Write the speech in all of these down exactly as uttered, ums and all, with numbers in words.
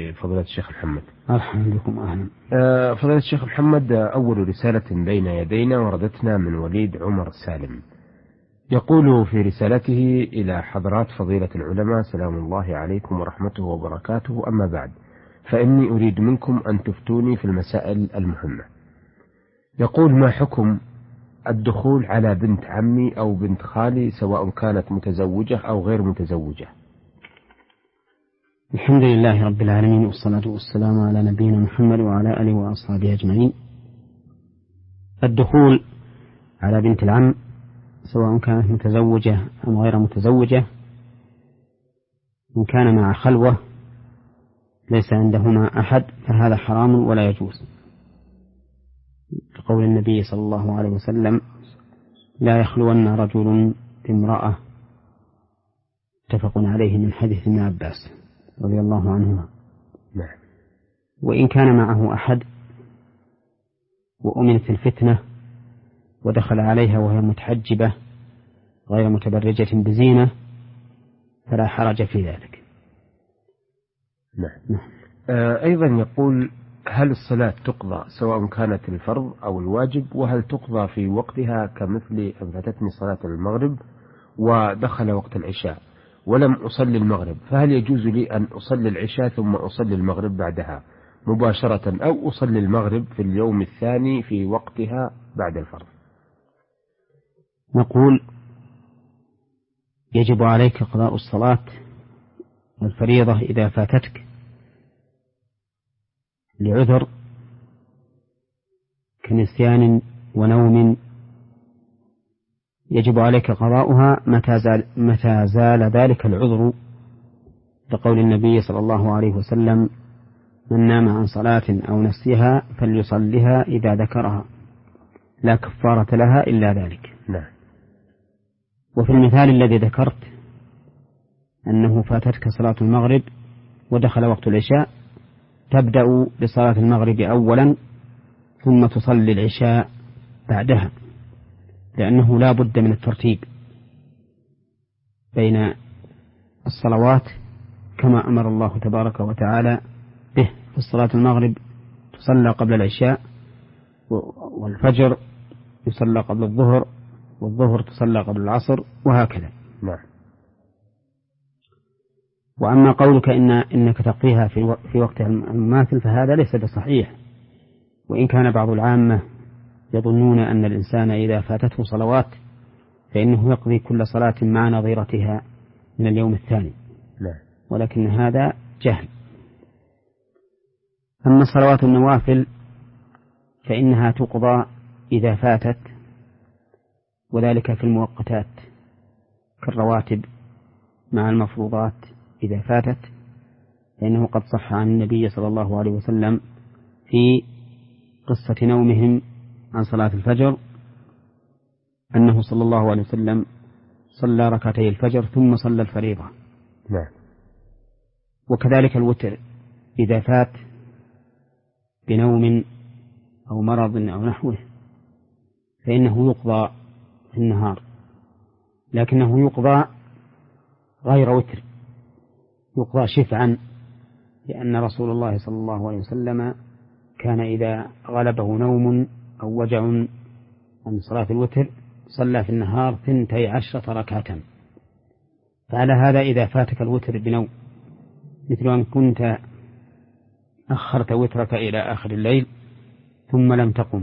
لفضيلة الشيخ محمد. مرحبا بكم. أهلا. أه فضيلة الشيخ محمد، أول رسالة بين يدينا وردتنا من وليد عمر سالم، يقول في رسالته: إلى حضرات فضيلة العلماء، سلام الله عليكم ورحمته وبركاته، أما بعد، فإني أريد منكم أن تفتوني في المسائل المهمة. يقول: ما حكم الدخول على بنت عمي أو بنت خالي سواء كانت متزوجة أو غير متزوجة؟ الحمد لله رب العالمين، والصلاة والسلام على نبينا محمد وعلى آله وأصحابه أجمعين. الدخول على بنت العم سواء كانت متزوجة أو غير متزوجة إن كان مع خلوة ليس عندهما أحد فهذا حرام ولا يجوز، كقول النبي صلى الله عليه وسلم: لا يخلون رجل بامرأة، متفق عليه من حديث ابن عباس رضي الله عنهما. نعم. وإن كان معه أحد وأمنت الفتنة ودخل عليها وهي متحجبة غير متبرجة بزينة فلا حرج في ذلك. نعم. نعم. آه أيضا يقول: هل الصلاة تقضى سواء كانت الفرض أو الواجب؟ وهل تقضى في وقتها كمثل أن فاتتني صلاة المغرب ودخل وقت العشاء ولم أصلي المغرب، فهل يجوز لي أن أصلي العشاء ثم أصلي المغرب بعدها مباشرة، أو أصلي المغرب في اليوم الثاني في وقتها بعد الفرض؟ نقول: يجب عليك قضاء الصلاة الفريضة إذا فاتتك لعذر كنسيان ونوم، يجب عليك قضاؤها متى زال, متى زال ذلك العذر، لقول النبي صلى الله عليه وسلم: من نام عن صلاة أو نسيها فليصلها إذا ذكرها، لا كفارة لها إلا ذلك. نعم. وفي المثال الذي ذكرت أنه فاتتك صلاة المغرب ودخل وقت العشاء، تبدأ بصلاة المغرب أولا ثم تصلي العشاء بعدها، لأنه لا بد من الترتيب بين الصلوات كما أمر الله تبارك وتعالى به. في الصلاة المغرب تصلى قبل العشاء، والفجر يصلى قبل الظهر، والظهر تصلى قبل العصر، وهكذا. نعم. وأما قولك إن إنك تقضيها في في وقتها المماثل فهذا ليس بصحيح، وإن كان بعض العامة يظنون أن الإنسان إذا فاتته صلوات فإنه يقضي كل صلاة مع نظيرتها من اليوم الثاني. لا. ولكن هذا جهل. أما صلوات النوافل فإنها تقضى إذا فاتت، وذلك في المؤقتات كالرواتب مع المفروضات إذا فاتت، فإنه قد صح عن النبي صلى الله عليه وسلم في قصة نومهم عن صلاة الفجر أنه صلى الله عليه وسلم صلى ركعتي الفجر ثم صلى الفريضة. نعم. وكذلك الوتر إذا فات بنوم أو مرض أو نحوه فإنه يقضى في النهار، لكنه يقضى غير وتر، يقضى شفعا، لأن رسول الله صلى الله عليه وسلم كان إذا غلبه نوم أو وجع عن صلاة الوتر صلى في النهار ثنتي عشرة ركعة. فعلى هذا إذا فاتك الوتر بنوم، مثل أن كنت أخرت وترك إلى آخر الليل ثم لم تقم،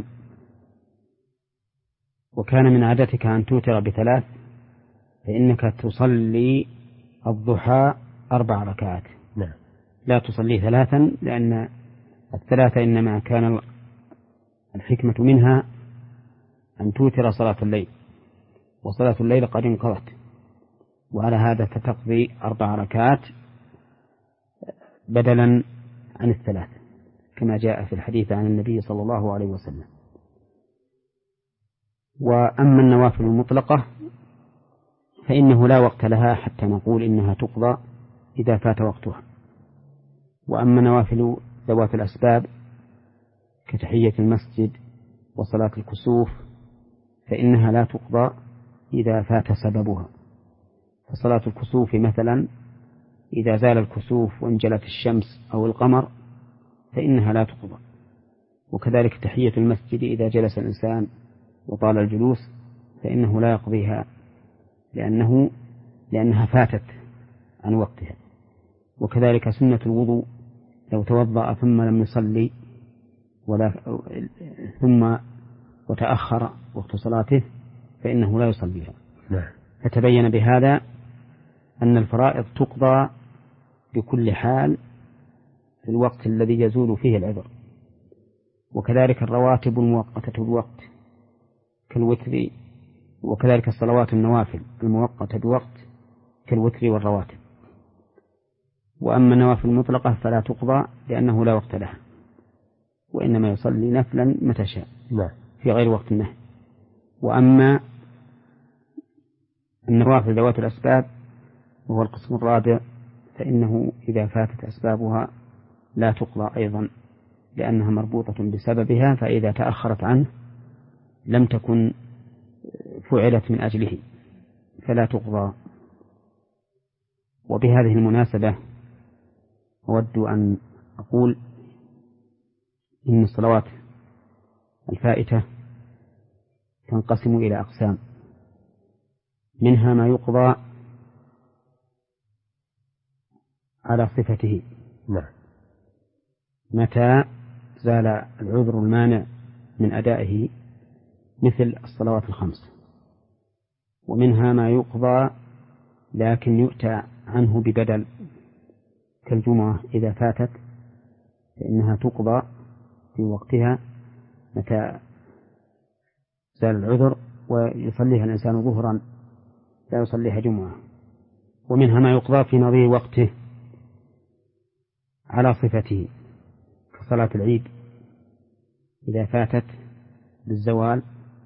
وكان من عادتك أن توتر بثلاث، فإنك تصلي الضحى أربع ركعات. نعم. لا تصلي ثلاثا، لأن الثلاثة إنما كان الحكمة منها أن توتر صلاة الليل، وصلاة الليل قد انقضت، وعلى هذا فتقضي أربع ركعات بدلا عن الثلاث كما جاء في الحديث عن النبي صلى الله عليه وسلم. وأما النوافل المطلقة فإنه لا وقت لها حتى نقول إنها تقضى إذا فات وقتها. وأما نوافل ذوات الأسباب كتحية المسجد وصلاة الكسوف فإنها لا تقضى إذا فات سببها. فصلاة الكسوف مثلا إذا زال الكسوف وانجلت الشمس أو القمر فإنها لا تقضى. وكذلك تحية المسجد إذا جلس الإنسان وطال الجلوس فإنه لا يقضيها لأنه لأنها فاتت عن وقتها. وكذلك سنة الوضوء لو توضأ ثم لم يصلي ولا ثم وتأخر وقت صلاته فإنه لا يصليها. نعم. فتبين بهذا أن الفرائض تقضى بكل حال في الوقت الذي يزول فيه العذر. وكذلك الرواتب المؤقتة بالوقت كالوتر، وكذلك الصلوات النوافل المؤقتة بوقت كالوتر والرواتب. وأما النوافل المطلقة فلا تقضى لأنه لا وقت لها، وإنما يصلي نفلا متى شاء في غير وقت النهي. وأما النوافل ذوات الأسباب وهو القسم الرابع فإنه إذا فاتت أسبابها لا تقضى أيضا لأنها مربوطة بسببها، فإذا تأخرت عنه لم تكن فعلت من أجله فلا تقضى. وبهذه المناسبة أود أن أقول إن الصلوات الفائتة تنقسم إلى أقسام، منها ما يقضى على صفته نعم متى زال العذر المانع من أدائه مثل الصلوات الخمس، ومنها ما يقضى لكن يؤتى عنه ببدل كالجمعة إذا فاتت فإنها تقضى في وقتها متى زال العذر ويصليها الإنسان ظهرا لا يصليها جمعة. ومنها ما يقضى في نظير وقته على صفته كصلاة العيد إذا فاتت بالزوال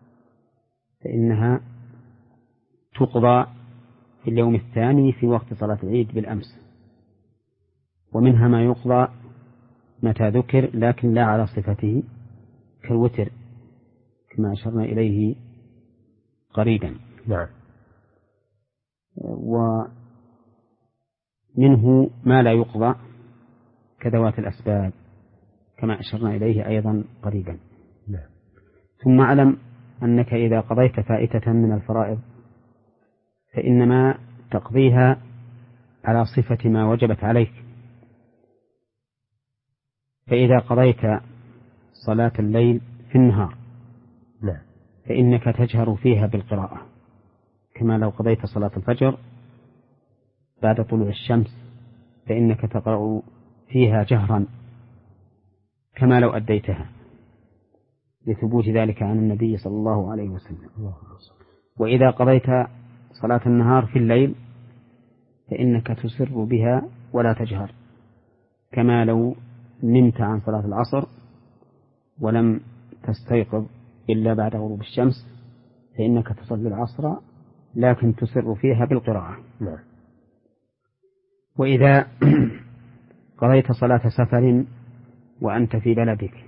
فإنها تقضى في اليوم الثاني في وقت صلاة العيد بالأمس. ومنها ما يقضى متى ذكر لكن لا على صفته كالوتر كما أشرنا إليه قريبا. نعم. ومنه ما لا يقضى كذوات الأسباب كما أشرنا إليه أيضا قريبا. نعم. ثم اعلم أنك إذا قضيت فائتة من الفرائض فإنما تقضيها على صفة ما وجبت عليك. فإذا قضيت صلاة الليل في النهار نعم. فإنك تجهر فيها بالقراءة كما لو قضيت صلاة الفجر بعد طلوع الشمس فإنك تقرأ فيها جهرا كما لو أديتها لثبوت ذلك عن النبي صلى الله عليه وسلم. وإذا قضيت صلاة النهار في الليل فإنك تسر بها ولا تجهر كما لو نمت عن صلاة العصر ولم تستيقظ إلا بعد غروب الشمس فإنك تصلي العصر لكن تسر فيها بالقراءة. نعم. وإذا قضيت صلاة سفر وأنت في بلدك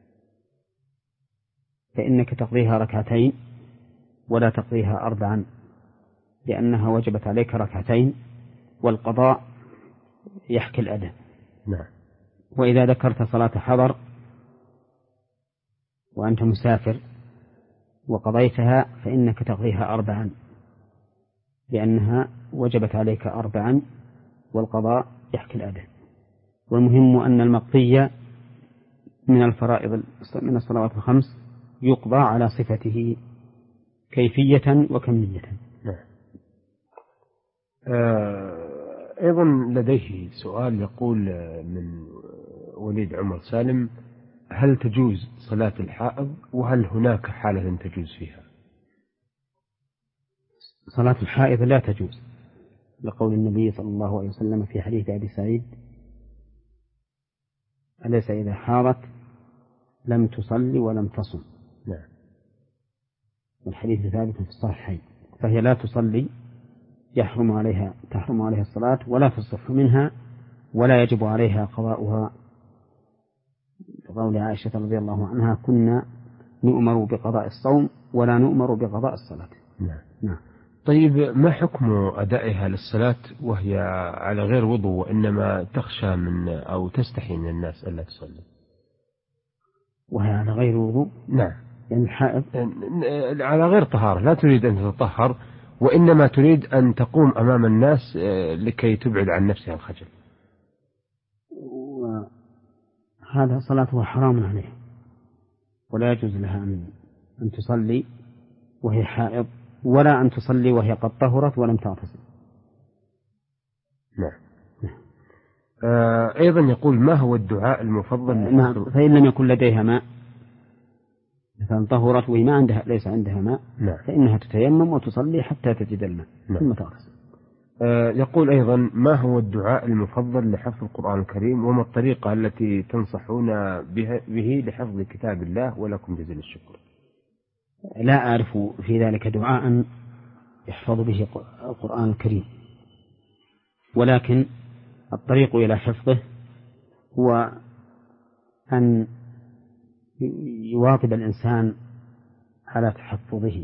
فإنك تقضيها ركعتين ولا تقضيها أربعا لأنها وجبت عليك ركعتين والقضاء يحكي الأداء. نعم. وإذا ذكرت صلاة حضر وأنت مسافر وقضيتها فإنك تقضيها أربعا لأنها وجبت عليك أربعا والقضاء يحكي الأداء. والمهم أن المقضي من الفرائض من الصلوات الخمس يقضى على صفته كيفية وكمية. نعم. أيضا لديه سؤال يقول من وليد عمر سالم: هل تجوز صلاة الحائض وهل هناك حالة تجوز فيها؟ صلاة الحائض لا تجوز لقول النبي صلى الله عليه وسلم في حديث أبي سعيد: أليس إذا حاضت لم تصلي ولم تصم. نعم. والحديث ثابت في الصحيحين. فهي لا تصلي يحرم عليها تحرم عليها الصلاة ولا تصح منها ولا يجب عليها قضاؤها. قول عائشة رضي الله عنها: كنا نؤمر بقضاء الصوم ولا نؤمر بقضاء الصلاة. نعم. نعم. طيب ما حكم أدائها للصلاة وهي على غير وضوء وإنما تخشى من أو تستحي من الناس ألا تصلي؟ وهي على غير وضوء؟ نعم، يعني الحائض على غير طهارة، لا تريد أن تتطهر وإنما تريد أن تقوم أمام الناس لكي تبعد عن نفسها الخجل. هذا صلاته حرام عليه، ولا يجوز لها أن تصلي وهي حائض، ولا أن تصلي وهي قد طهرت ولم تغتسل. نعم. آه أيضا يقول ما هو الدعاء المفضل؟ نعم، فإن لم يكن لديها ماء، مثلا طهرت وهي ما عندها ليس عندها ماء، نعم. فإنها تتيمم وتصلي حتى تجد الماء. نعم. ثم تغتسل. آه يقول أيضا ما هو الدعاء المفضل لحفظ القرآن الكريم، وما الطريقة التي تنصحون به لحفظ كتاب الله، ولكم جزيل الشكر. لا أعرف في ذلك دعاء يحفظ به القرآن الكريم، ولكن الطريق إلى حفظه هو أن يواظب الإنسان على تحفظه،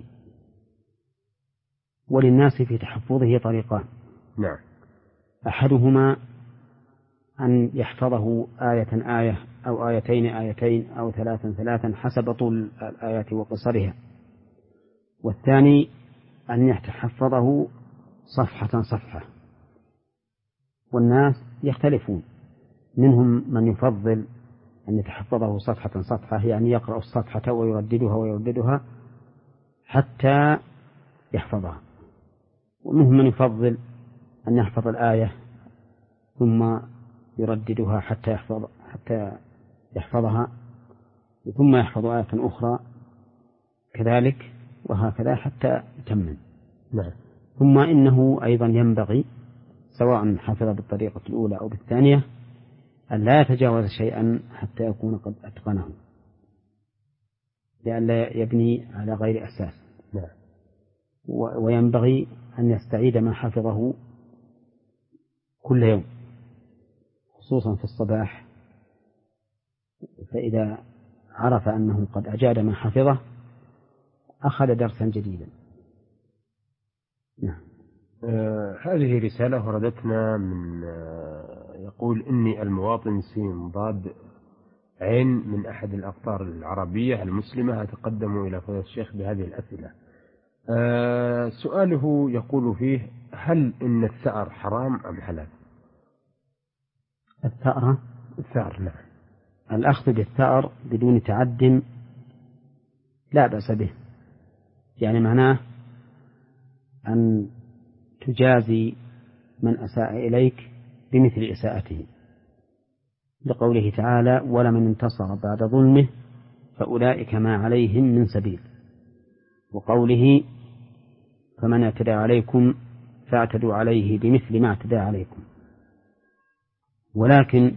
وللناس في تحفظه طريقان. نعم. أحدهما أن يحفظه آية آية أو آيتين آيتين أو ثلاثا ثلاثا حسب طول الآيات وقصرها، والثاني أن يتحفظه صفحة صفحة. والناس يختلفون، منهم من يفضل أن يتحفظه صفحة صفحة، يعني يقرأ الصفحة ويرددها ويرددها حتى يحفظها، ومنهم من يفضل أن يحفظ الآية ثم يرددها حتى يحفظ حتى يحفظها ثم يحفظ آية أخرى كذلك، وهكذا حتى يتمم. نعم. ثم إنه أيضا ينبغي سواء حفظ بالطريقة الأولى أو بالثانية أن لا يتجاوز شيئا حتى يكون قد أتقنه، لئلا يبني على غير أساس. نعم. وينبغي أن يستعيد ما حفظه كل يوم، خصوصا في الصباح، فإذا عرف أنه قد أجاد ما حفظه أخذ درسا جديدا. نعم. آه هذه رسالة وردتنا من آه يقول إني المواطن سين ضاد عين من أحد الأقطار العربية المسلمة، أتقدم إلى فضيلة الشيخ بهذه الأسئلة. آه سؤاله يقول فيه: هل إن الثأر حرام أم حلال؟ الثأر الثأر نعم. الأخذ بالثأر بدون تعد لا بأس به، يعني معناه أن تجازي من أساء إليك بمثل إساءته، لقوله تعالى: ولمن انتصر بعد ظلمه فأولئك ما عليهم من سبيل، وقوله: فمن اعتدى عليكم فاعتدوا عليه بمثل ما اعتدى عليكم. ولكن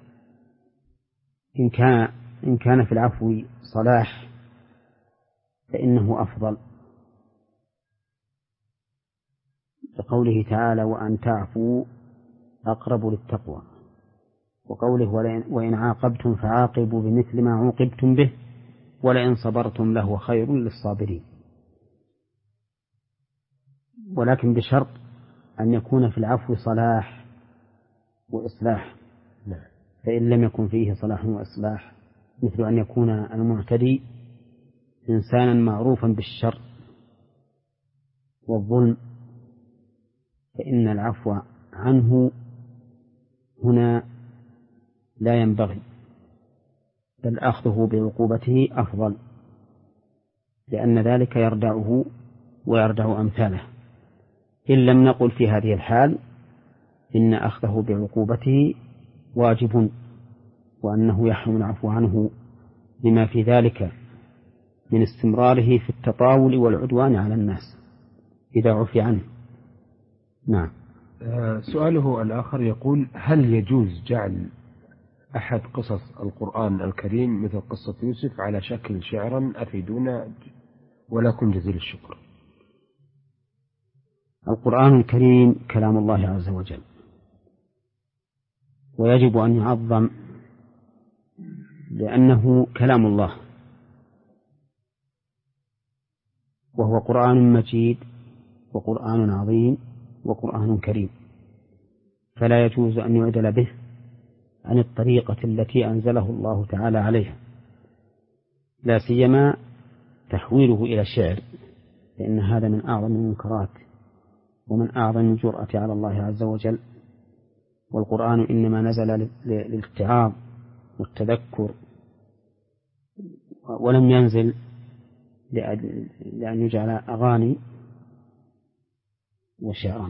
إن كان إن كان في العفو صلاح فإنه أفضل، لقوله تعالى: وأن تعفوا أقرب للتقوى، وقوله: وإن عاقبتم فعاقبوا بمثل ما عوقبتم به ولئن صبرتم لهو خير للصابرين. ولكن بشرط أن يكون في العفو صلاح وإصلاح، فإن لم يكن فيه صلاح وإصلاح، مثل أن يكون المعتدي إنسانا معروفا بالشر والظلم، فإن العفو عنه هنا لا ينبغي، بل أخذه بعقوبته أفضل، لأن ذلك يردعه ويردع أمثاله. إن لم نقل في هذه الحال إن أخذه بعقوبته واجب، وأنه يحرم العفو عنه لما في ذلك من استمراره في التطاول والعدوان على الناس إذا عفي عنه. نعم. سؤاله الآخر يقول: هل يجوز جعل أحد قصص القرآن الكريم مثل قصة يوسف على شكل شعرا؟ أفيدونا ولكم جزيل الشكر. القرآن الكريم كلام الله عز وجل، ويجب أن يعظم لأنه كلام الله، وهو قرآن مجيد وقرآن عظيم وقرآن كريم، فلا يجوز أن يعدل به عن الطريقة التي أنزله الله تعالى عليها، لا سيما تحويله إلى شعر، لأن هذا من أعظم المنكرات ومن أعظم الجرأة على الله عز وجل. والقرآن إنما نزل للاتعاظ والتذكر، ولم ينزل لأن يجعل أغاني وشعرا.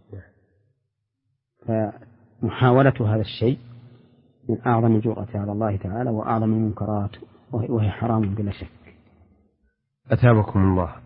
فمحاولة هذا الشيء من أعظم الجرأة على الله تعالى وأعظم المنكرات، وهي حرام بلا شك. أثابكم الله.